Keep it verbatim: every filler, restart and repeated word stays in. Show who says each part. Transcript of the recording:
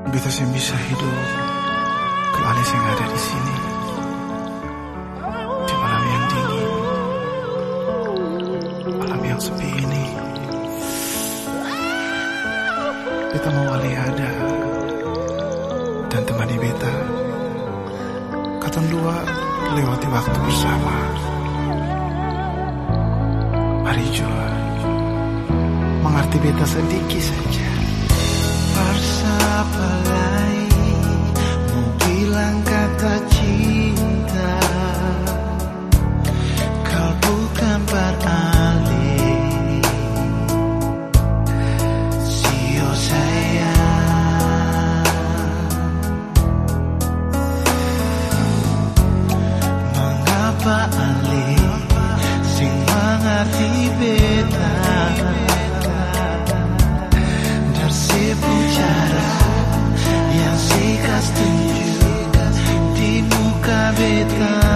Speaker 1: Beta sih bisa hidup kalau Alis yang ada di sini. Di malam yang dingin, malam yang sepi ini. Beta mau Ali ada dan temani beta. Katong dua lewati waktu bersama. Mari jua mengerti beta sedikit saja.
Speaker 2: Bersapalai mau bilang kata cinta, kau bukan beralih. Sio sayang, mengapa alih sing mengerti beta? Tersibuk cara yang sikas tunjuk di muka beta.